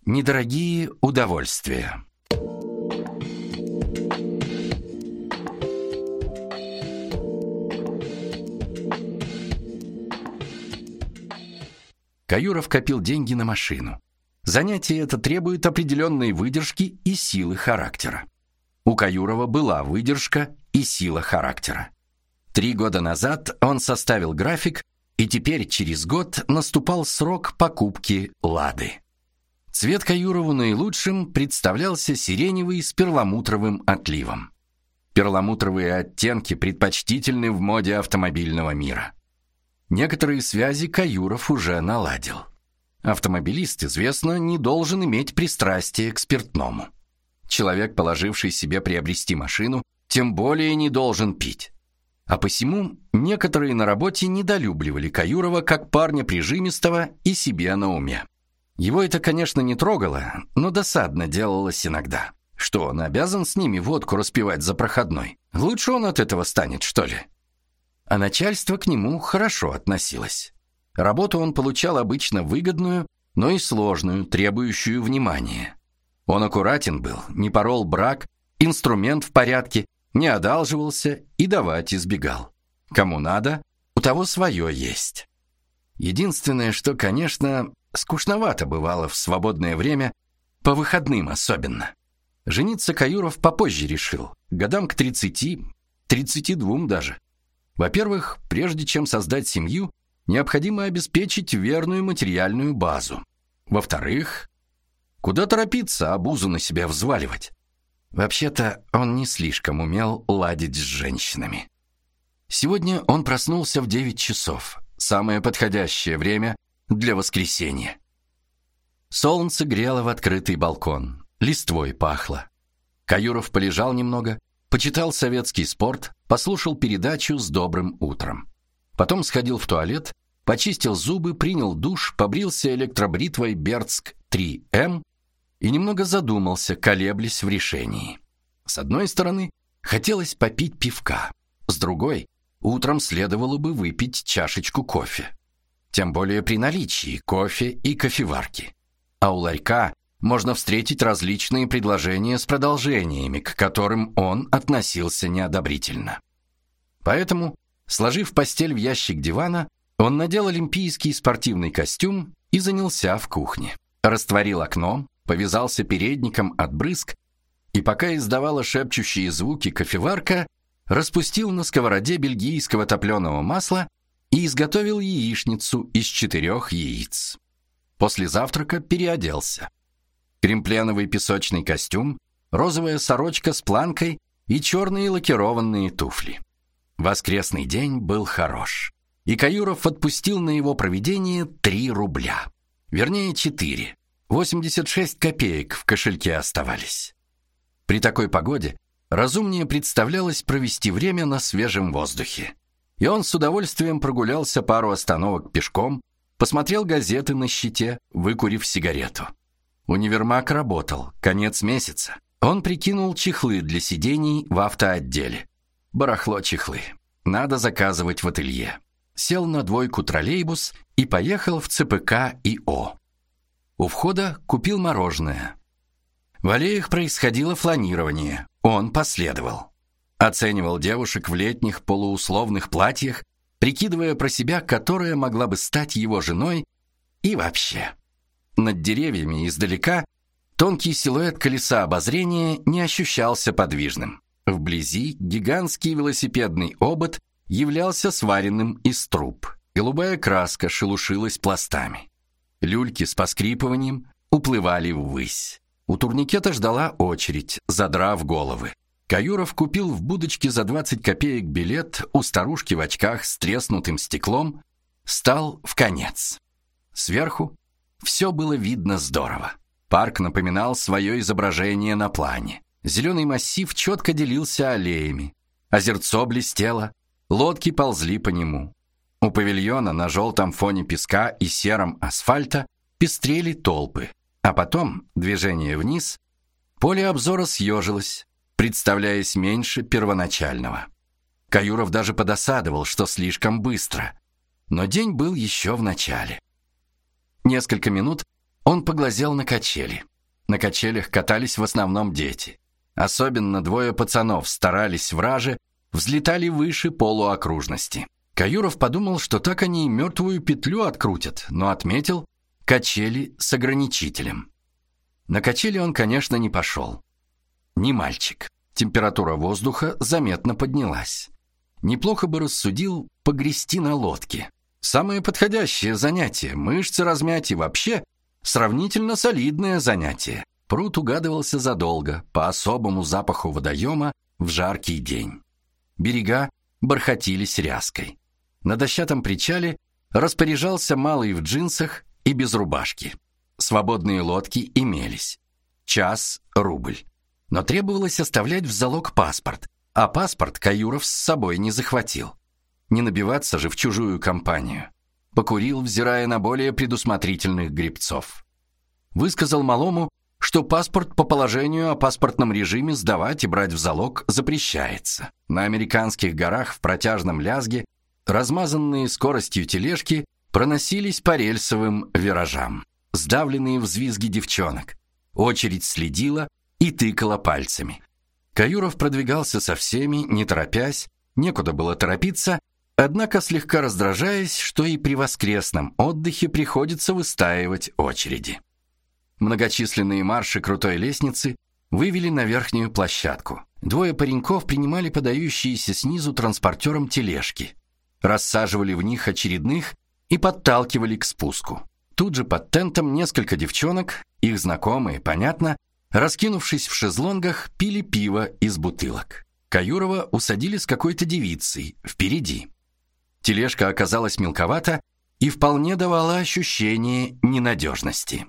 Недорогие удовольствия. Каюров копил деньги на машину. Занятие это требует определенной выдержки и силы характера. У Каюрова была выдержка и сила характера. 3 года назад он составил график, и теперь через год наступал срок покупки «Лады». Цвет Каюрову наилучшим представлялся сиреневый с перламутровым отливом. Перламутровые оттенки предпочтительны в моде автомобильного мира. Некоторые связи Каюров уже наладил. Автомобилист, известно, не должен иметь пристрастия к спиртному. Человек, положивший себе приобрести машину, тем более не должен пить. А посему некоторые на работе недолюбливали Каюрова как парня прижимистого и себе на уме. Его это, конечно, не трогало, но досадно делалось иногда. Что, он обязан с ними водку распивать за проходной? Лучше он от этого станет, что ли? А начальство к нему хорошо относилось. Работу он получал обычно выгодную, но и сложную, требующую внимания. Он аккуратен был, не порол брак, инструмент в порядке, не одалживался и давать избегал. Кому надо, у того свое есть. Единственное, что, конечно, скучновато бывало в свободное время, по выходным особенно. Жениться Каюров попозже решил, годам к 30, 32 даже. Во-первых, прежде чем создать семью, необходимо обеспечить верную материальную базу. Во-вторых, куда торопиться, обузу на себя взваливать? Вообще-то, он не слишком умел ладить с женщинами. Сегодня он проснулся в 9 часов, самое подходящее время для воскресенья. Солнце грело в открытый балкон, листвой пахло. Каюров полежал немного, почитал советский спорт, послушал передачу «С добрым утром». Потом сходил в туалет, почистил зубы, принял душ, побрился электробритвой Берцк 3М и немного задумался, колеблясь в решении. С одной стороны, хотелось попить пивка, с другой, утром следовало бы выпить чашечку кофе. Тем более при наличии кофе и кофеварки. А у ларька можно встретить различные предложения с продолжениями, к которым он относился неодобрительно. Поэтому, сложив постель в ящик дивана, он надел олимпийский спортивный костюм и занялся в кухне. Растворил окно, повязался передником от брызг, и пока издавала шепчущие звуки кофеварка, распустил на сковороде бельгийского топленого масла и изготовил яичницу из 4 яиц. После завтрака переоделся. Кремпленовый песочный костюм, розовая сорочка с планкой и черные лакированные туфли. Воскресный день был хорош, и Каюров отпустил на его проведение 3 рубля. Вернее, 4. 86 копеек в кошельке оставались. При такой погоде разумнее представлялось провести время на свежем воздухе. И он с удовольствием прогулялся пару остановок пешком, посмотрел газеты на щите, выкурив сигарету. Универмаг работал, конец месяца. Он прикинул чехлы для сидений в автоотделе. Барахло чехлы. Надо заказывать в ателье. Сел на 2 троллейбус и поехал в ЦПК ИО. У входа купил мороженое. В аллеях происходило фланирование. Он последовал. Оценивал девушек в летних полуусловных платьях, прикидывая про себя, которая могла бы стать его женой и вообще. Над деревьями издалека тонкий силуэт колеса обозрения не ощущался подвижным. Вблизи гигантский велосипедный обод являлся сваренным из труб. Голубая краска шелушилась пластами. Люльки с поскрипыванием уплывали ввысь. У турникета ждала очередь, задрав головы. Каюров купил в будочке за 20 копеек билет у старушки в очках с треснутым стеклом, стал в конец. Сверху все было видно здорово. Парк напоминал свое изображение на плане. Зеленый массив четко делился аллеями. Озерцо блестело, лодки ползли по нему. У павильона на желтом фоне песка и сером асфальта пестрели толпы. А потом движение вниз, поле обзора съежилось, представляясь меньше первоначального. Каюров даже подосадовал, что слишком быстро. Но день был еще в начале. Несколько минут он поглазел на качели. На качелях катались в основном дети. Особенно двое пацанов старались враже, взлетали выше полуокружности. Каюров подумал, что так они и мертвую петлю открутят, но отметил качели с ограничителем. На качели он, конечно, не пошел. Не мальчик. Температура воздуха заметно поднялась. Неплохо бы рассудил погрести на лодке. Самое подходящее занятие, мышцы размять и вообще сравнительно солидное занятие. Пруд угадывался задолго, по особому запаху водоема в жаркий день. Берега бархатились ряской. На дощатом причале распоряжался малый в джинсах и без рубашки. Свободные лодки имелись. Час — рубль. Но требовалось оставлять в залог паспорт, а паспорт Каюров с собой не захватил. Не набиваться же в чужую компанию. Покурил, взирая на более предусмотрительных гребцов. Высказал малому, что паспорт по положению о паспортном режиме сдавать и брать в залог запрещается. На американских горах в протяжном лязге размазанные скоростью тележки проносились по рельсовым виражам, сдавленные взвизги девчонок. Очередь следила и тыкала пальцами. Каюров продвигался со всеми, не торопясь, некуда было торопиться, однако слегка раздражаясь, что и при воскресном отдыхе приходится выстаивать очереди. Многочисленные марши крутой лестницы вывели на верхнюю площадку. Двое пареньков принимали подающиеся снизу транспортером тележки, рассаживали в них очередных и подталкивали к спуску. Тут же под тентом несколько девчонок, их знакомые, понятно, раскинувшись в шезлонгах, пили пиво из бутылок. Каюрова усадили с какой-то девицей впереди. Тележка оказалась мелковата и вполне давала ощущение ненадежности.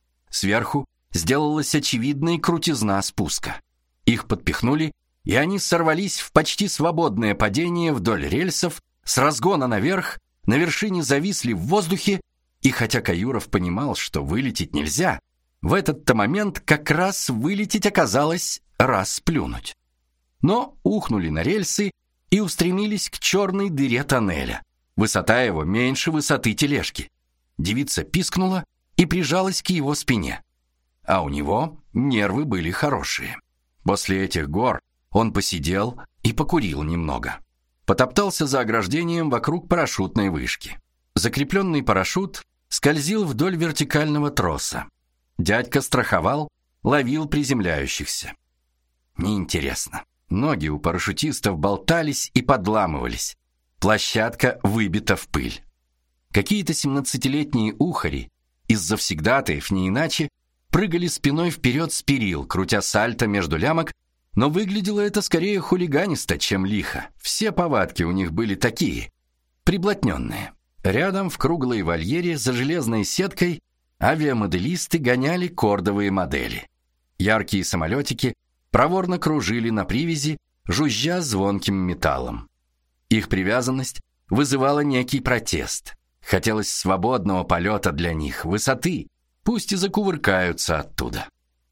Сверху сделалась очевидной крутизна спуска. Их подпихнули, и они сорвались в почти свободное падение вдоль рельсов, с разгона наверх, на вершине зависли в воздухе, и хотя Каюров понимал, что вылететь нельзя, в этот-то момент как раз вылететь оказалось раз плюнуть. Но ухнули на рельсы и устремились к черной дыре тоннеля. Высота его меньше высоты тележки. Девица пискнула и прижалась к его спине. А у него нервы были хорошие. После этих гор он посидел и покурил немного. Потоптался за ограждением вокруг парашютной вышки. Закрепленный парашют скользил вдоль вертикального троса. Дядька страховал, ловил приземляющихся. Неинтересно. Ноги у парашютистов болтались и подламывались. Площадка выбита в пыль. Какие-то 17-летние ухари из завсегдатаев не иначе прыгали спиной вперед с перил, крутя сальто между лямок, но выглядело это скорее хулиганисто, чем лихо. Все повадки у них были такие, приблотненные. Рядом в круглой вольере за железной сеткой авиамоделисты гоняли кордовые модели. Яркие самолетики проворно кружили на привязи, жужжа звонким металлом. Их привязанность вызывала некий протест. Хотелось свободного полета для них, высоты, пусть и закувыркаются оттуда.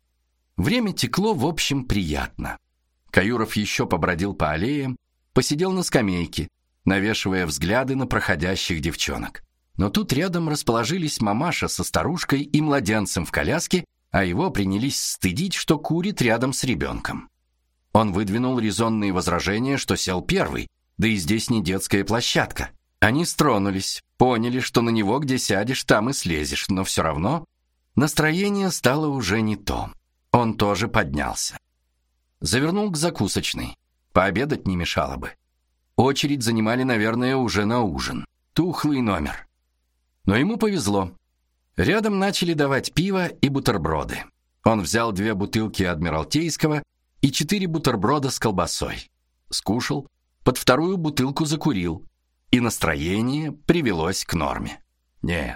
Время текло, в общем, приятно. Каюров еще побродил по аллеям, посидел на скамейке, навешивая взгляды на проходящих девчонок. Но тут рядом расположились мамаша со старушкой и младенцем в коляске, а его принялись стыдить, что курит рядом с ребенком. Он выдвинул резонные возражения, что сел первый, да и здесь не детская площадка. Они стронулись, поняли, что на него где сядешь, там и слезешь, но все равно настроение стало уже не то. Он тоже поднялся. Завернул к закусочной. Пообедать не мешало бы. Очередь занимали, наверное, уже на ужин. Тухлый номер. Но ему повезло. Рядом начали давать пиво и бутерброды. Он взял 2 бутылки Адмиралтейского и 4 бутерброда с колбасой. Скушал, под 2-ю бутылку закурил, и настроение привелось к норме. Нет,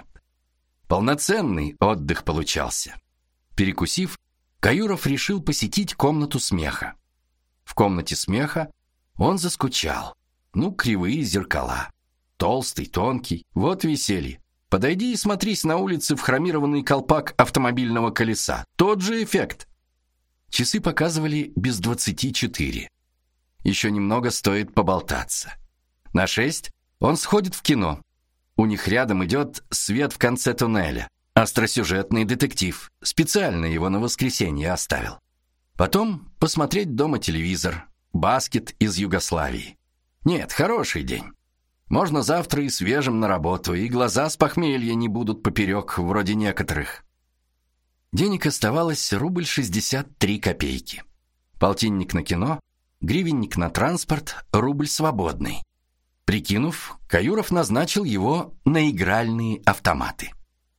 полноценный отдых получался. Перекусив, Каюров решил посетить комнату смеха. В комнате смеха он заскучал. Ну, кривые зеркала. Толстый, тонкий, вот веселье. Подойди и смотрись на улице в хромированный колпак автомобильного колеса. Тот же эффект. Часы показывали без 24. Еще немного стоит поболтаться. На 6 он сходит в кино. У них рядом идет «Свет в конце туннеля». Остросюжетный детектив. Специально его на воскресенье оставил. Потом посмотреть дома телевизор. Баскет из Югославии. Нет, хороший день. Можно завтра и свежим на работу, и глаза с похмелья не будут поперек, вроде некоторых. Денег оставалось 1,63 рубля. Полтинник на кино, гривенник на транспорт, рубль свободный. Прикинув, Каюров назначил его на игральные автоматы.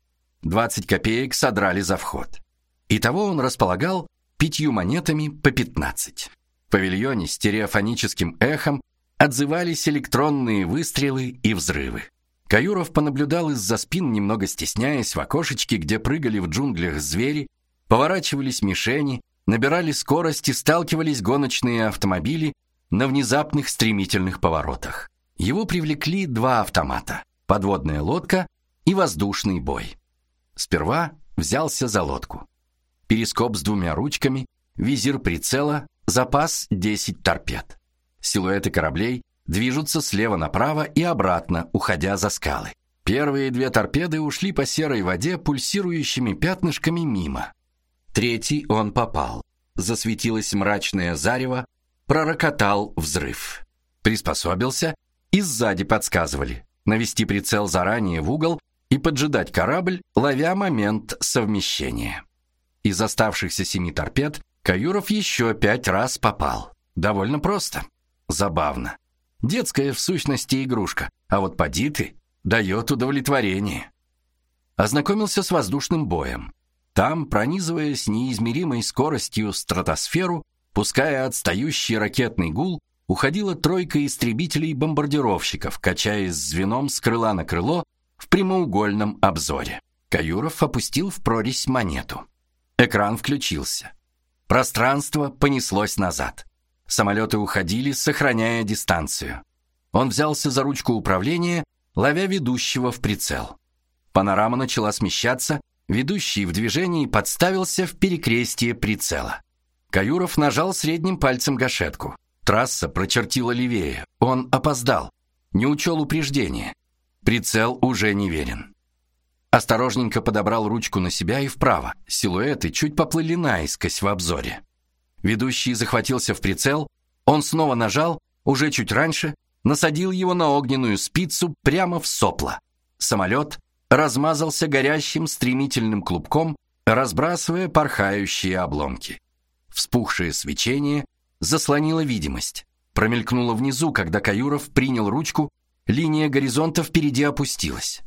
20 копеек содрали за вход. Итого он располагал 5 монетами по 15. В павильоне стереофоническим эхом отзывались электронные выстрелы и взрывы. Каюров понаблюдал из-за спин, немного стесняясь, в окошечке, где прыгали в джунглях звери, поворачивались мишени, набирали скорость и сталкивались гоночные автомобили на внезапных стремительных поворотах. Его привлекли 2 автомата: подводная лодка и воздушный бой. Сперва взялся за лодку. Перископ с 2 ручками, визир прицела, запас 10 торпед. Силуэты кораблей движутся слева направо и обратно, уходя за скалы. Первые 2 торпеды ушли по серой воде пульсирующими пятнышками мимо. Третий он попал. Засветилось мрачное зарево, пророкотал взрыв. Приспособился, и сзади подсказывали: навести прицел заранее в угол и поджидать корабль, ловя момент совмещения. Из оставшихся 7 торпед Каюров еще 5 раз попал. Довольно просто. Забавно. Детская в сущности игрушка, а вот поди ты, дает удовлетворение. Ознакомился с воздушным боем. Там, пронизывая с неизмеримой скоростью стратосферу, пуская отстающий ракетный гул, уходила тройка истребителей-бомбардировщиков, качаясь звеном с крыла на крыло в прямоугольном обзоре. Каюров опустил в прорезь монету. Экран включился. Пространство понеслось назад. Самолеты уходили, сохраняя дистанцию. Он взялся за ручку управления, ловя ведущего в прицел. Панорама начала смещаться, ведущий в движении подставился в перекрестие прицела. Каюров нажал средним пальцем гашетку. Трасса прочертила левее. Он опоздал, не учел упреждения. Прицел уже не верен. Осторожненько подобрал ручку на себя и вправо. Силуэты чуть поплыли наискось в обзоре. Ведущий захватился в прицел. Он снова нажал, уже чуть раньше, насадил его на огненную спицу прямо в сопло. Самолет размазался горящим стремительным клубком, разбрасывая порхающие обломки. Вспухшее свечение заслонило видимость. Промелькнуло внизу, когда Каюров принял ручку, линия горизонта впереди опустилась.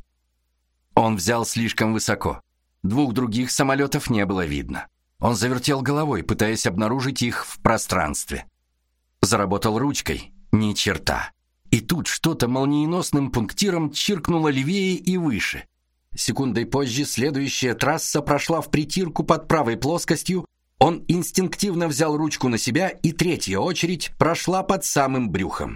Он взял слишком высоко. 2 других самолетов не было видно. Он завертел головой, пытаясь обнаружить их в пространстве. Заработал ручкой. Ни черта. И тут что-то молниеносным пунктиром чиркнуло левее и выше. Секундой позже следующая трасса прошла в притирку под правой плоскостью. Он инстинктивно взял ручку на себя, и 3-я очередь прошла под самым брюхом.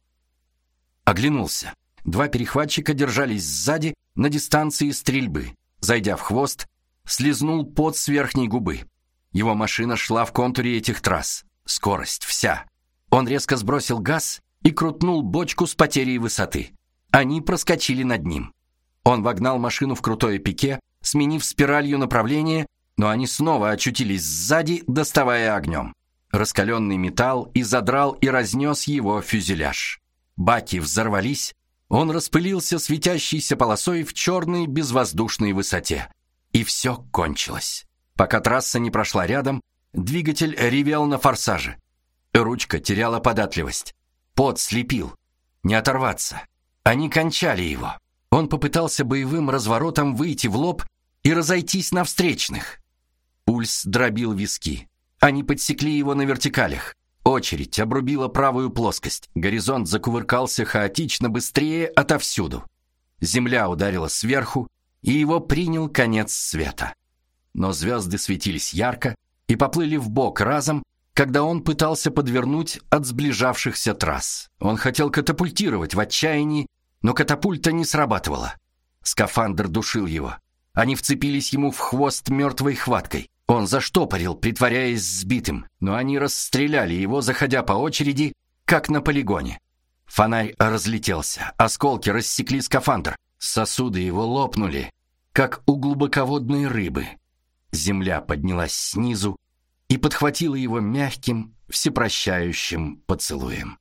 Оглянулся. 2 перехватчика держались сзади на дистанции стрельбы. Зайдя в хвост, слизнул пот с верхней губы. Его машина шла в контуре этих трасс. Скорость вся. Он резко сбросил газ и крутнул бочку с потерей высоты. Они проскочили над ним. Он вогнал машину в крутое пике, сменив спиралью направление, но они снова очутились сзади, доставая огнем. Раскаленный металл и задрал и разнес его фюзеляж. Баки взорвались, он распылился светящейся полосой в черной безвоздушной высоте. И все кончилось. Пока трасса не прошла рядом, двигатель ревел на форсаже. Ручка теряла податливость. Пот слепил. Не оторваться. Они кончали его. Он попытался боевым разворотом выйти в лоб и разойтись на встречных. Пульс дробил виски. Они подсекли его на вертикалях. Очередь обрубила правую плоскость. Горизонт закувыркался хаотично быстрее отовсюду. Земля ударила сверху, и его принял конец света. Но звезды светились ярко и поплыли вбок разом, когда он пытался подвернуть от сближавшихся трасс. Он хотел катапультировать в отчаянии, но катапульта не срабатывала. Скафандр душил его. Они вцепились ему в хвост мертвой хваткой. Он заштопорил, притворяясь сбитым, но они расстреляли его, заходя по очереди, как на полигоне. Фонарь разлетелся, осколки рассекли скафандр, сосуды его лопнули. как у глубоководной рыбы. Земля поднялась снизу и подхватила его мягким, всепрощающим поцелуем.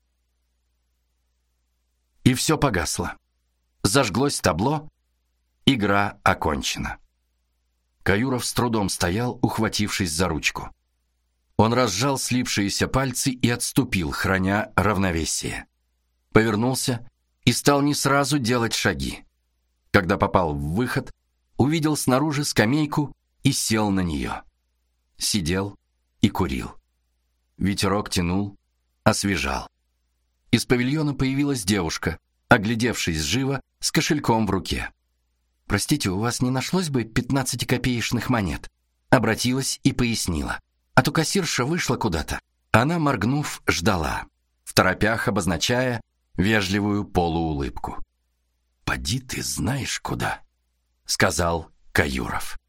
И все погасло. Зажглось табло. Игра окончена. Каюров с трудом стоял, ухватившись за ручку. Он разжал слипшиеся пальцы и отступил, храня равновесие. Повернулся и стал не сразу делать шаги. Когда попал в выход, увидел снаружи скамейку и сел на нее. Сидел и курил. Ветерок тянул, освежал. Из павильона появилась девушка, оглядевшись живо, с кошельком в руке. «Простите, у вас не нашлось бы 15-копеечных монет?» Обратилась и пояснила. «А то кассирша вышла куда-то». Она, моргнув, ждала, второпях обозначая вежливую полуулыбку. «Поди ты знаешь куда», — сказал Каюров.